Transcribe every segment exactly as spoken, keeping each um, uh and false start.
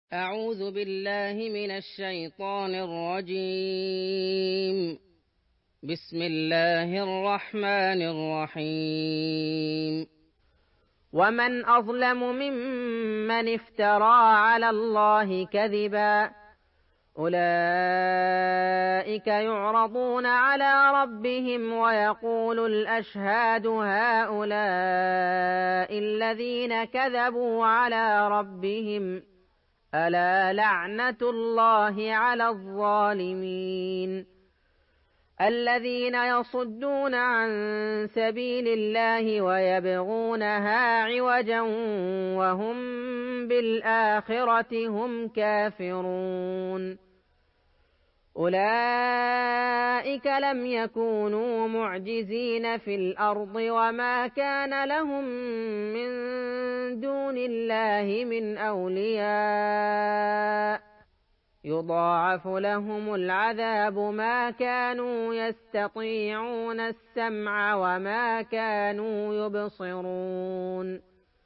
أعوذ بالله من الشيطان الرجيم. بسم الله الرحمن الرحيم. ومن أظلم ممن افترى على الله كذبا أولئك يعرضون على ربهم ويقول الأشهاد هؤلاء الذين كذبوا على ربهم ألا لعنة الله على الظالمين الذين يصدون عن سبيل الله ويبغونها عوجا وهم بالآخرة هم كافرون أولئك لم يكونوا معجزين في الأرض وما كان لهم من دون الله من أولياء يضاعف لهم العذاب ما كانوا يستطيعون السمع وما كانوا يبصرون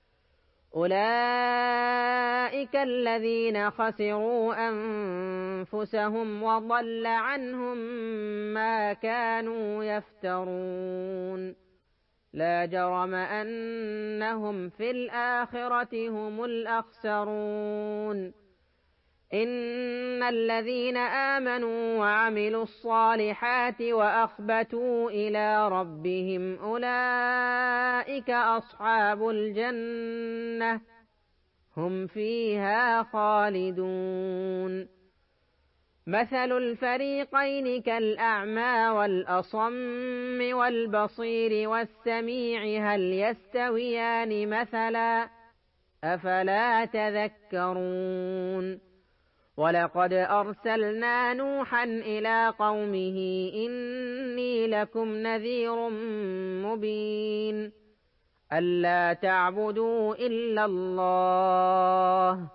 أولئك الذين خسروا أنفسهم وضل عنهم ما كانوا يفترون لا جرم أنهم في الآخرة هم الأخسرون إن الذين آمنوا وعملوا الصالحات وأخبتوا إلى ربهم أولئك أصحاب الجنة هم فيها خالدون مثل الفريقين كالأعمى والأصم والبصير والسميع هل يستويان مثلا أفلا تذكرون ولقد أرسلنا نوحا إلى قومه إني لكم نذير مبين ألا تعبدوا إلا الله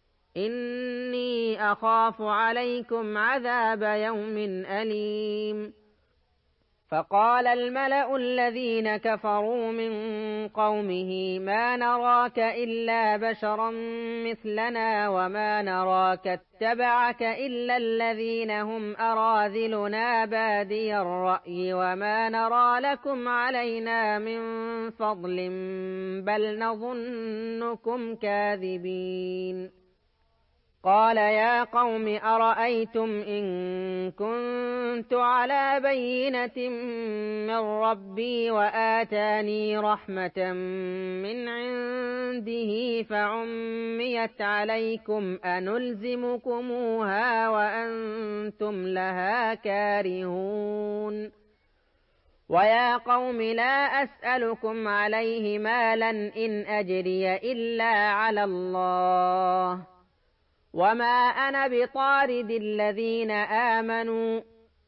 إني أخاف عليكم عذاب يوم أليم فقال الملأ الذين كفروا من قومه ما نراك إلا بشرا مثلنا وما نراك اتبعك إلا الذين هم أراذلنا بادي الرأي وما نرى لكم علينا من فضل بل نظنكم كاذبين قال يا قوم أرأيتم إن كنت على بينة من ربي وآتاني رحمة من عنده فعميت عليكم أنلزمكموها وأنتم لها كارهون ويا قوم لا أسألكم عليه مالا إن أجري إلا على الله وما أنا بطارد الذين آمنوا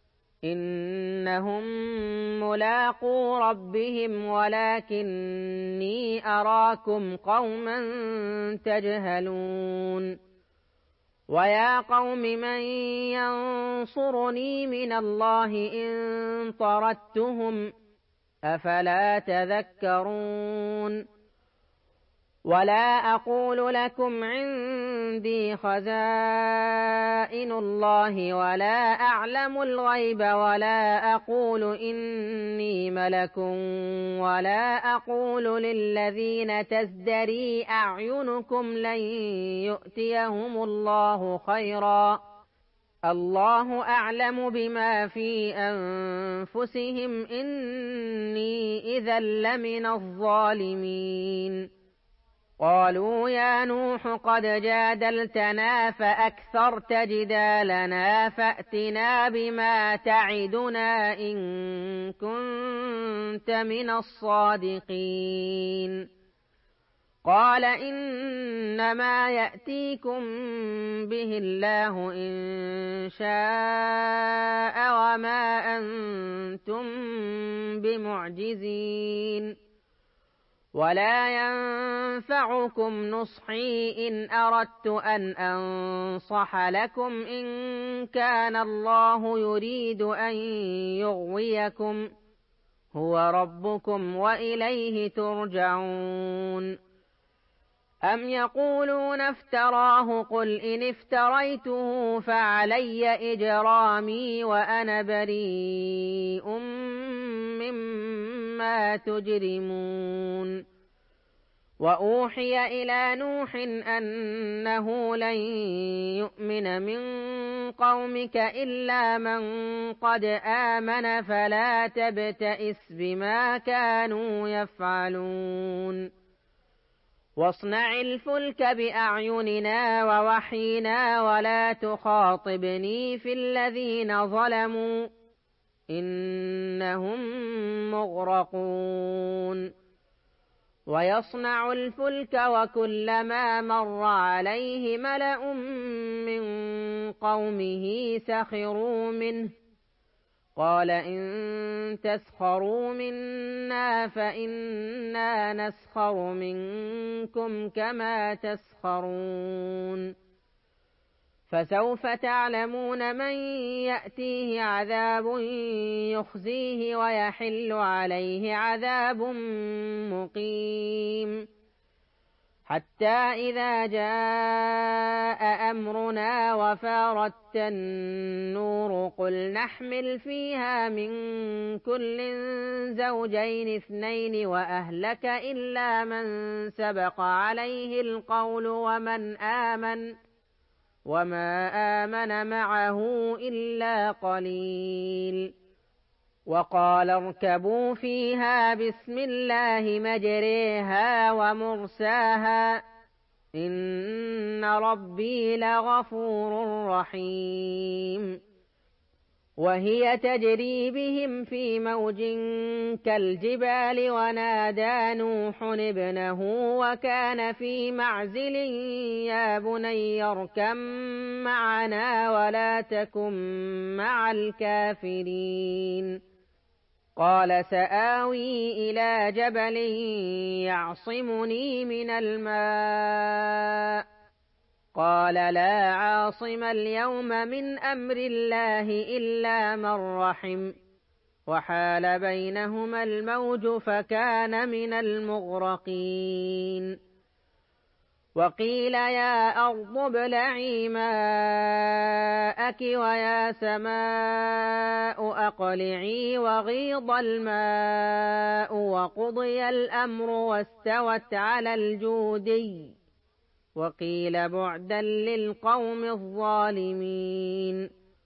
إنهم ملاقو ربهم ولكني أراكم قوما تجهلون ويا قوم من ينصرني من الله إن طردتهم أفلا تذكرون ولا أقول لكم عندي خزائن الله ولا أعلم الغيب ولا أقول إني ملك ولا أقول للذين تزدري أعينكم لن يؤتيهم الله خيرا الله أعلم بما في أنفسهم إني إذا لمن الظالمين قالوا يا نوح قد جادلتنا فأكثرت جدالنا فأتنا بما تعدنا إن كنت من الصادقين قال إنما يأتيكم به الله إن شاء وما أنتم بمعجزين ولا ينفعكم نصحي إن أردت أن أنصح لكم إن كان الله يريد أن يغويكم هو ربكم وإليه ترجعون أم يقولون افتراه قل إن افتريته فعلي إجرامي وأنا بريء مما تجرمون وأوحي إلى نوح أنه لن يؤمن من قومك إلا من قد آمن فلا تبتئس بما كانوا يفعلون واصنع الفلك بأعيننا ووحينا ولا تخاطبني في الذين ظلموا إنهم مغرقون ويصنع الفلك وكلما مر عليه ملأ من قومه سخروا منه قال إن تسخروا منا فإنا نسخر منكم كما تسخرون فسوف تعلمون من يأتيه عذاب يخزيه ويحل عليه عذاب مقيم حتى إذا جاء أمرنا وفارت النور قل نحمل فيها من كل زوجين اثنين وأهلك إلا من سبق عليه القول ومن آمن وما آمن معه إلا قليل وقال اركبوا فيها بسم الله مجريها ومرساها إن ربي لغفور رحيم وهي تجري بهم في موج كالجبال ونادى نوح ابنه وكان في معزل يا بني اركب معنا ولا تكن مع الكافرين قال سآوي إلى جبل يعصمني من الماء قال لا عاصم اليوم من أمر الله إلا من رحم وحال بينهما الموج فكان من المغرقين وقيل يا أرض ابلعي ماءك ويا سماء أقلعي وغيض الماء وقضي الأمر واستوت على الجودي وقيل بعدا للقوم الظالمين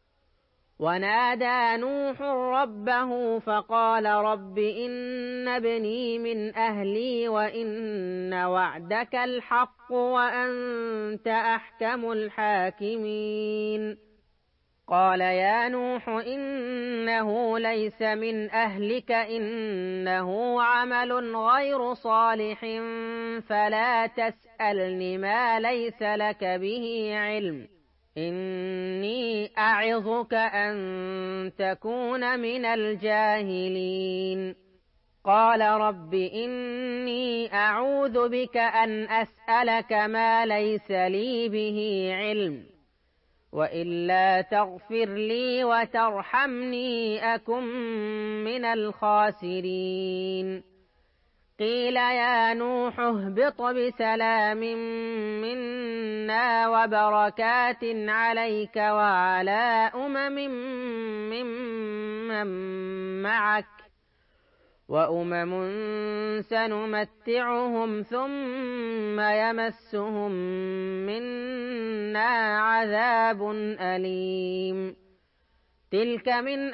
ونادى نوح ربه فقال رب إن ابني من أهلي وإن وعدك الحق وأنت أحكم الحاكمين قال يا نوح إنه ليس من أهلك إنه عمل غير صالح فلا تسألني ما ليس لك به علم إني أعظك أن تكون من الجاهلين قال رب إني أعوذ بك أن أسألك ما ليس لي به علم وإلا تغفر لي وترحمني أكن من الخاسرين قيل يا نوح اهبط بسلام منا وبركات عليك وعلى أمم ممن معك وأمم سنمتعهم ثم يمسهم منا عذاب أليم تلك من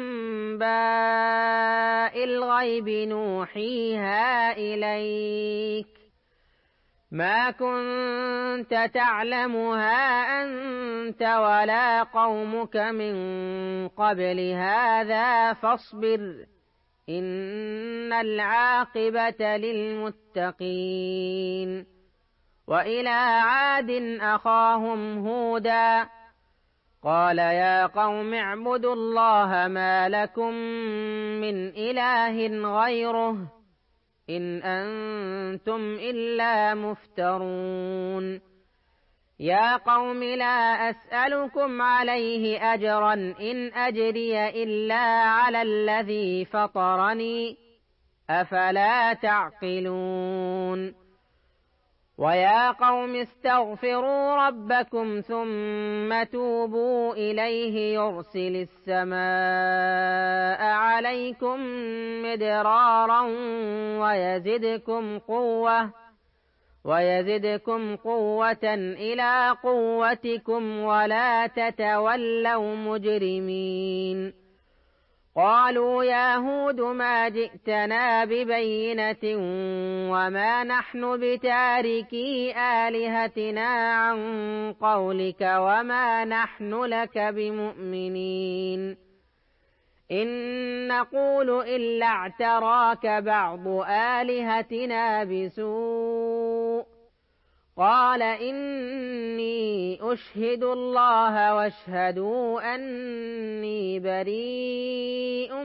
أنباء الغيب نوحيها إليك ما كنت تعلمها أنت ولا قومك من قبل هذا فاصبر إن العاقبة للمتقين وإلى عاد أخاهم هودا قال يا قوم اعبدوا الله ما لكم من إله غيره إن أنتم إلا مفترون يا قوم لا أسألكم عليه أجرا إن أجري إلا على الذي فطرني أفلا تعقلون ويا قوم استغفروا ربكم ثم توبوا إليه يرسل السماء عليكم مدرارا ويزدكم قوة ويزدكم قوة إلى قوتكم ولا تتولوا مجرمين. قالوا يا هود ما جئتنا ببينة وما نحن بتاركي آلهتنا عن قولك وما نحن لك بمؤمنين إن نقول إلا اعتراك بعض آلهتنا بسوء. قال إني أشهد الله واشهدوا أني بريء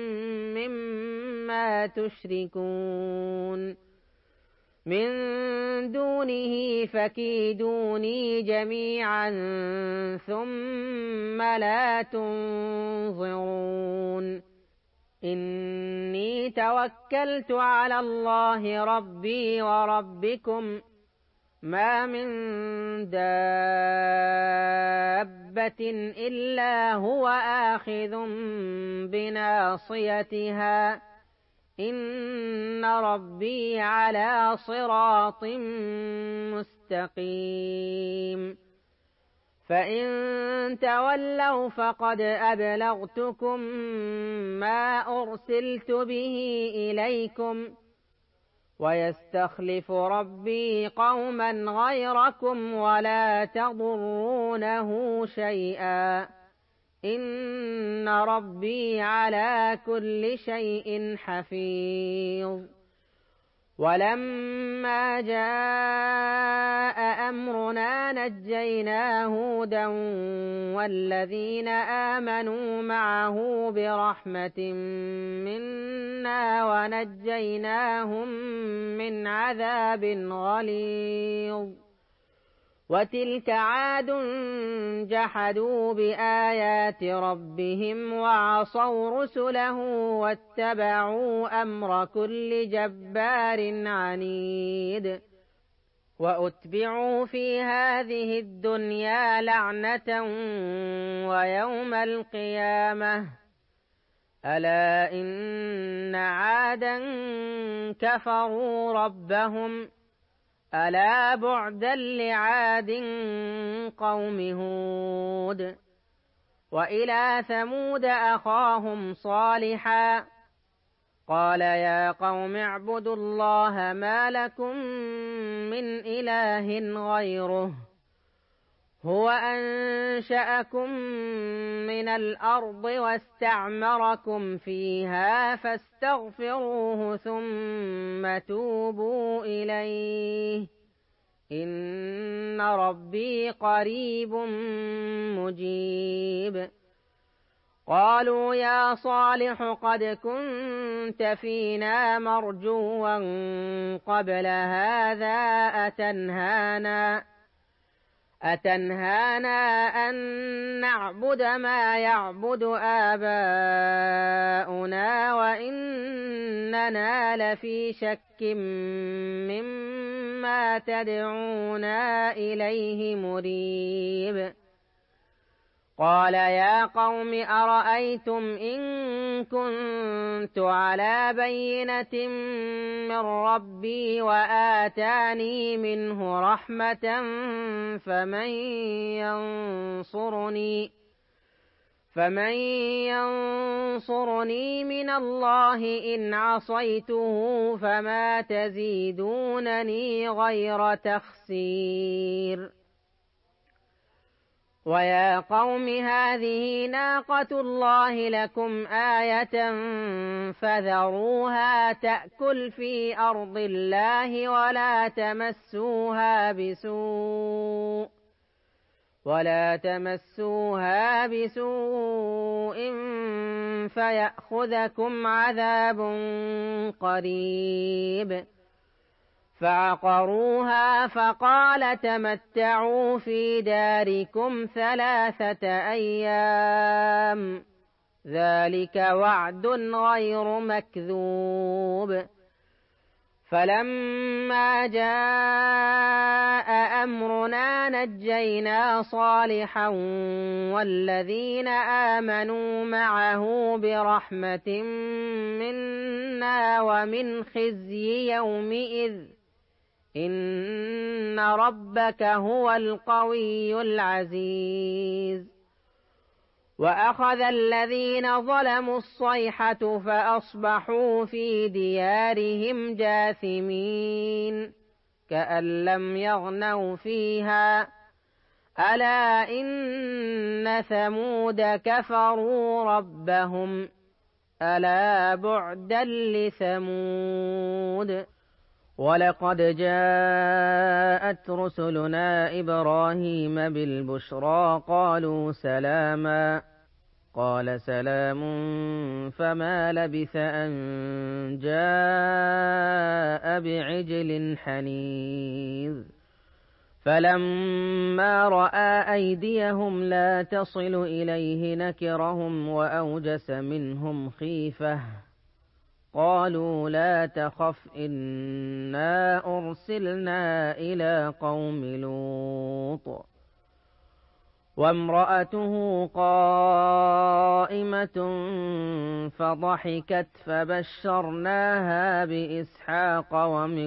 مما تشركون من دونه فكيدوني جميعا ثم لا تنظرون. إني توكلت على الله ربي وربكم ما من دابة إلا هو آخذ بناصيتها إن ربي على صراط مستقيم. فإن تولوا فقد أبلغتكم ما أرسلت به إليكم ويستخلف ربي قوما غيركم ولا تضرونه شيئا إن ربي على كل شيء حفيظ. ولما جاء أمرنا نجينا هودا والذين آمنوا معه برحمة منا ونجيناهم من عذاب غليظ. وتلك عاد جحدوا بآيات ربهم وعصوا رسله واتبعوا أمر كل جبار عنيد. وأتبعوا في هذه الدنيا لعنة ويوم القيامة ألا إن عادا كفروا ربهم ألا بعدا لعاد قوم هود. وإلى ثمود أخاهم صالحا قال يا قوم اعبدوا الله ما لكم من إله غيره هو أنشأكم من الأرض واستعمركم فيها فاستغفروه ثم توبوا إليه إن ربي قريب مجيب. قالوا يا صالح قد كنت فينا مرجوا قبل هذا أتنهانا أتنهانا أن نعبد ما يعبد آباؤنا وإننا لفي شك مما تدعونا إليه مريب. قال يا قوم أرأيتم إن كنت على بينة من ربي وآتاني منه رحمة فمن ينصرني فمن ينصرني من الله إن عصيته فما تزيدونني غير تخسير. ويا قوم هذه ناقة الله لكم آية فذروها تأكل في أرض الله ولا تمسوها بسوء ولا تمسوها بسوء فيأخذكم عذاب قريب. فعقروها فقال تمتعوا في داركم ثلاثة أيام ذلك وعد غير مكذوب. فلما جاء أمرنا نجينا صالحا والذين آمنوا معه برحمة منا ومن خزي يومئذ إن ربك هو القوي العزيز وأخذ الذين ظلموا الصيحة فأصبحوا في ديارهم جاثمين كأن لم يغنوا فيها ألا إن ثمود كفروا ربهم ألا بعدا لثمود ولقد جاءت رسلنا إبراهيم بالبشرى قالوا سلاما قال سلام فما لبث أن جاء بعجل حنيذ فلما رأى أيديهم لا تصل إليه نكرهم وأوجس منهم خيفة قالوا لا تخف إنا أرسلنا إلى قوم لوط وامرأته قائمة فضحكت فبشرناها بإسحاق ومن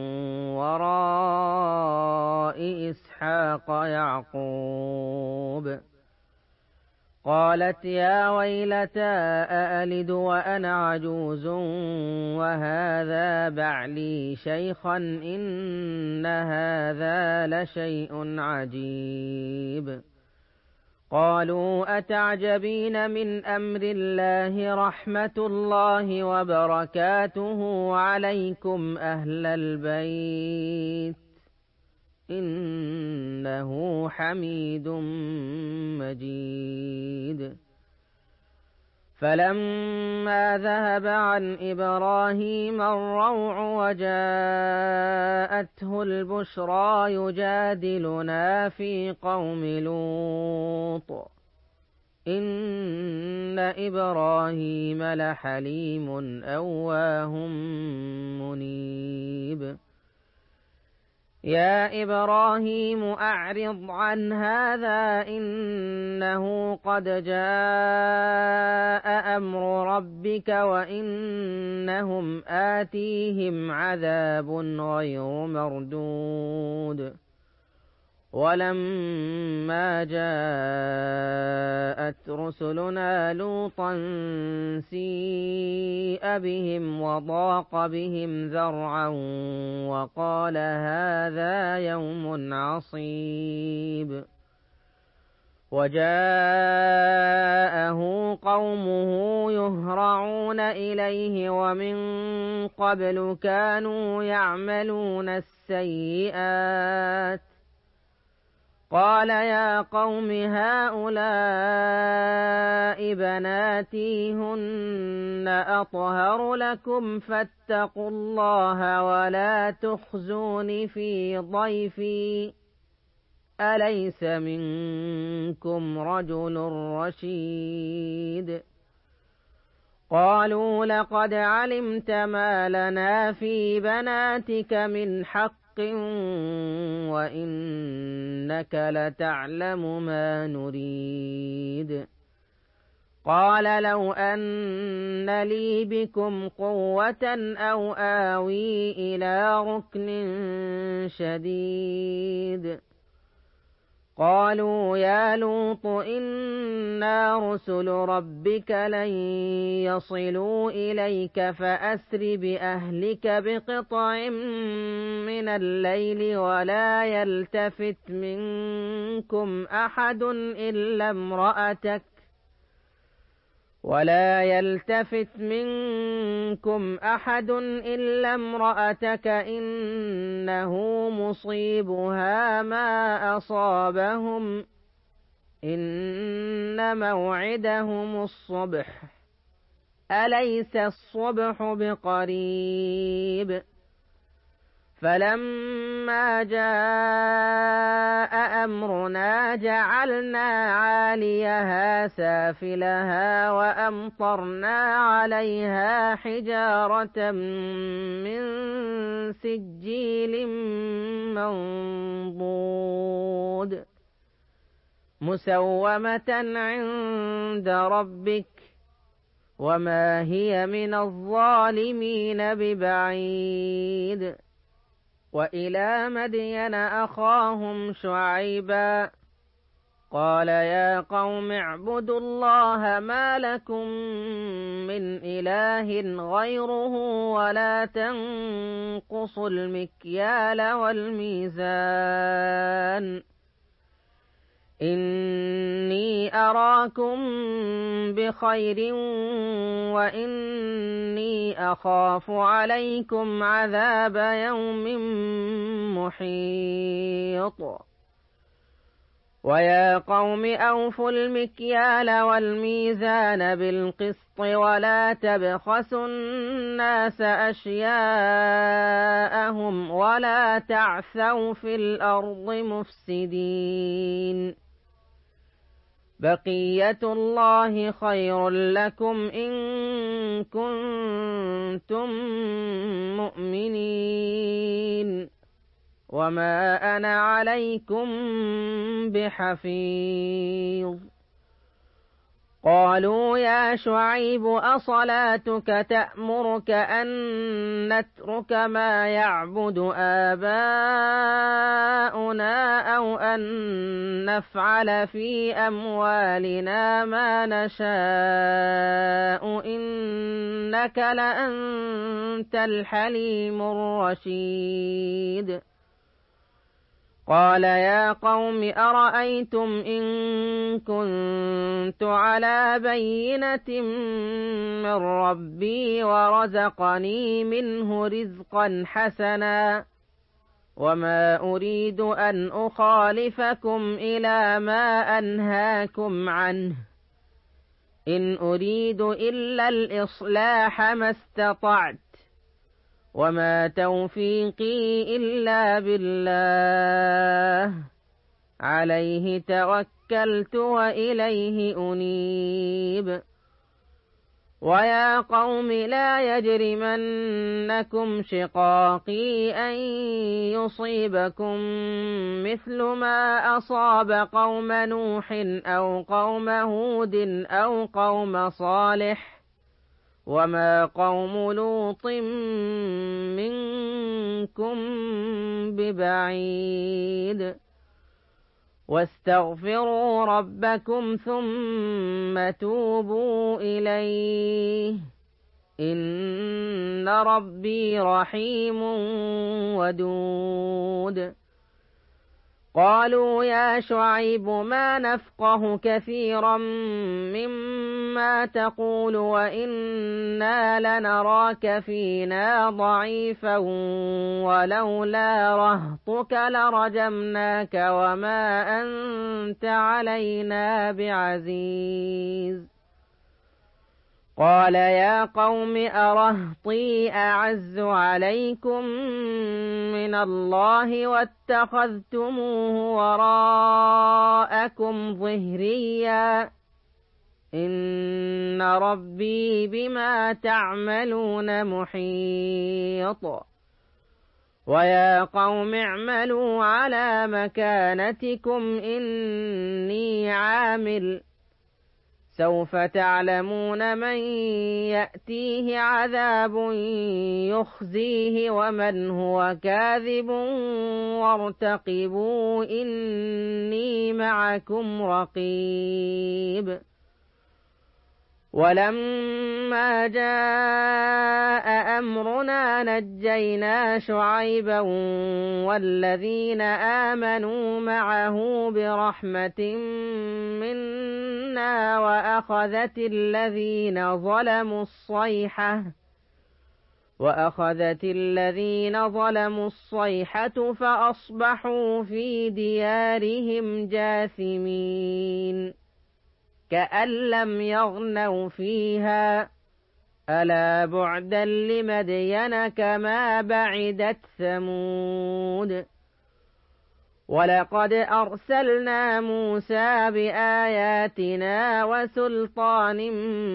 وراء إسحاق يعقوب قالت يا ويلتى أألد وأنا عجوز وهذا بعلي شيخا إن هذا لشيء عجيب قالوا أتعجبين من أمر الله رحمة الله وبركاته عليكم أهل البيت إنه حميد مجيد فلما ذهب عن إبراهيم الروع وجاءته البشرى يجادلنا في قوم لوط إن إبراهيم لحليم أواه منيب يا إبراهيم أعرض عن هذا إنه قد جاء أمر ربك وإنهم آتيهم عذاب غير مردود ولما جاءت رسلنا لوطا سيء بهم وضاق بهم ذرعا وقال هذا يوم عصيب وجاءه قومه يهرعون إليه ومن قبل كانوا يعملون السيئات قال يا قوم هؤلاء بناتي هن أطهر لكم فاتقوا الله ولا تخزون في ضيفي أليس منكم رجل رشيد قالوا لقد علمت ما لنا في بناتك من حق وإنك لتعلم ما نريد قال لو أن لي بكم قوة أو آوي إلى ركن شديد قالوا يا لوط إنا رسل ربك لن يصلوا إليك فأسر بأهلك بقطع من الليل ولا يلتفت منكم أحد إلا امرأتك ولا يلتفت منكم أحد إلا امرأتك إنه مصيبها ما أصابهم إن موعدهم الصبح أليس الصبح بقريب فلما جاء أمرنا جعلنا عاليها سافلها وأمطرنا عليها حجارة من سجيل منضود مسومة عند ربك وما هي من الظالمين ببعيد. وإلى مدين أخاهم شعيبا قال يا قوم اعبدوا الله ما لكم من إله غيره ولا تنقصوا المكيال والميزان إني أراكم بخير وإني أخاف عليكم عذاب يوم محيط. ويا قوم أوفوا المكيال والميزان بالقسط ولا تبخسوا الناس أشياءهم ولا تعثوا في الأرض مفسدين. بقية الله خير لكم إن كنتم مؤمنين وما أنا عليكم بحفيظ. قالوا يا شعيب أصلاتك تأمرك أن نترك ما يعبد آباؤنا أو أن نفعل في أموالنا ما نشاء إنك لأنت الحليم الرشيد. قال يا قوم أرأيتم إن كنت على بينة من ربي ورزقني منه رزقا حسنا وما أريد أن أخالفكم إلى ما أنهاكم عنه إن أريد إلا الإصلاح ما استطعت وما توفيقي إلا بالله عليه توكلت وإليه أنيب. ويا قوم لا يجرمنكم شقاقي أن يصيبكم مثل ما أصاب قوم نوح أو قوم هود أو قوم صالح وما قوم لوط منكم ببعيد. واستغفروا ربكم ثم توبوا إليه إن ربي رحيم ودود. قالوا يا شعيب ما نفقه كثيرا مما تقول وإنا لنراك فينا ضعيفا ولولا رهطك لرجمناك وما أنت علينا بعزيز. قال يا قوم أرهطي أعز عليكم من الله واتخذتموه وراءكم ظهريا إن ربي بما تعملون محيط. ويا قوم اعملوا على مكانتكم إني عامل سوف تعلمون من يأتيه عذاب يخزيه ومن هو كاذب وارتقبوا إني معكم رقيب. ولما جاء أمرنا نجينا شعيبا والذين آمنوا معه برحمة منا وأخذت الذين ظلموا الصيحة وأخذت الذين ظلموا الصيحة فأصبحوا في ديارهم جاثمين كأن لم يغنوا فيها ألا بعدا لمدين كما بعدت ثمود ولقد أرسلنا موسى بآياتنا وسلطان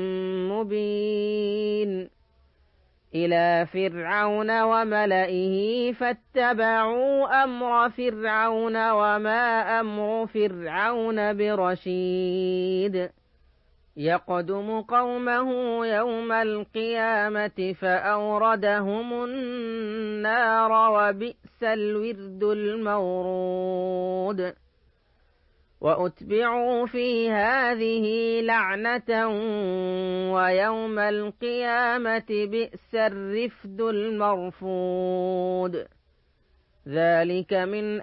مبين إلى فرعون وملئه فاتبعوا أمر فرعون وما أمر فرعون برشيد يقدم قومه يوم القيامة فأوردهم النار وبئس الورد المورود وأتبعوا في هذه لعنة ويوم القيامة بئس الرفد المرفود ذلك من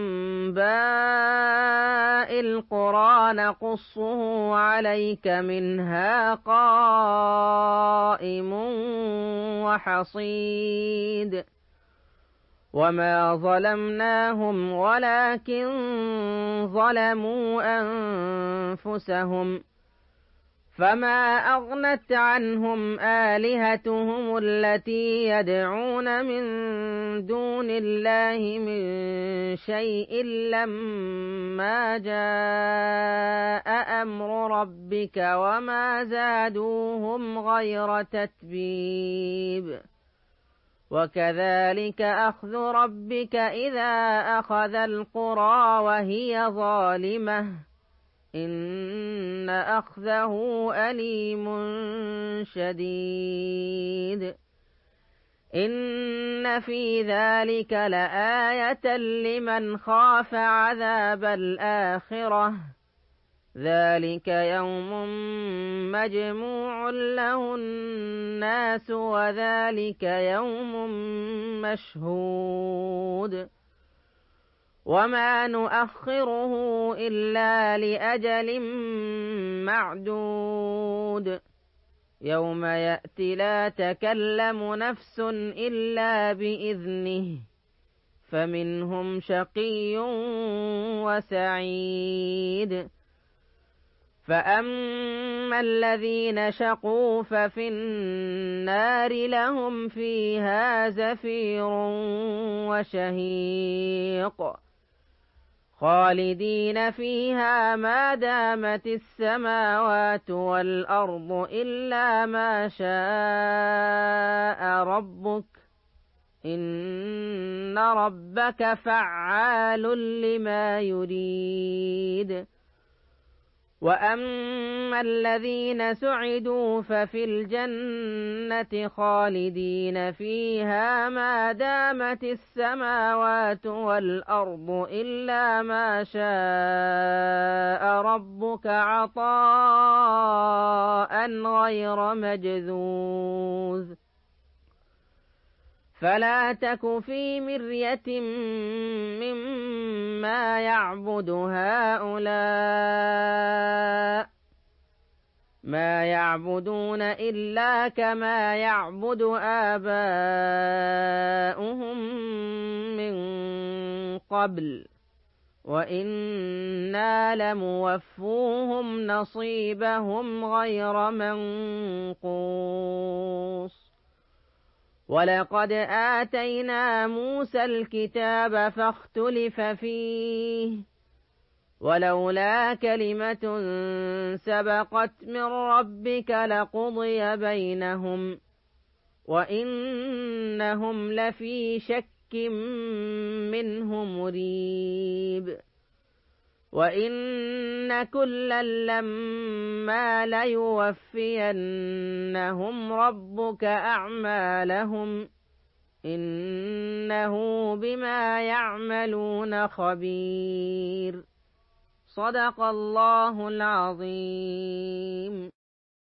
أنباء القرى نقصه عليك منها قائم وحصيد وما ظلمناهم ولكن ظلموا أنفسهم فما أغنت عنهم آلهتهم التي يدعون من دون الله من شيء لما جاء أمر ربك وما زادوهم غير تتبيب وكذلك أخذ ربك إذا أخذ القرى وهي ظالمة إن أخذه أليم شديد إن في ذلك لآية لمن خاف عذاب الآخرة ذلك يوم مجموع له الناس وذلك يوم مشهود وما نؤخره إلا لأجل معدود يوم يأتي لا تكلم نفس إلا بإذنه فمنهم شقي وسعيد فأما الذين شقوا ففي النار لهم فيها زفير وشهيق خالدين فيها ما دامت السماوات والأرض إلا ما شاء ربك إن ربك فعال لما يريد وأما الذين سعدوا ففي الجنة خالدين فيها ما دامت السماوات والأرض إلا ما شاء ربك عطاء غير مجذوذ فلا تك في مرية مما يعبد هؤلاء ما يعبدون إلا كما يعبد آباؤهم من قبل وإنا لموفوهم نصيبهم غير منقوص ولقد آتينا موسى الكتاب فاختلف فيه ولولا كلمة سبقت من ربك لقضي بينهم وإنهم لفي شك منه مريب وإن كلا لما ليوفينهم ربك أعمالهم إنه بما يعملون خبير صدق الله العظيم.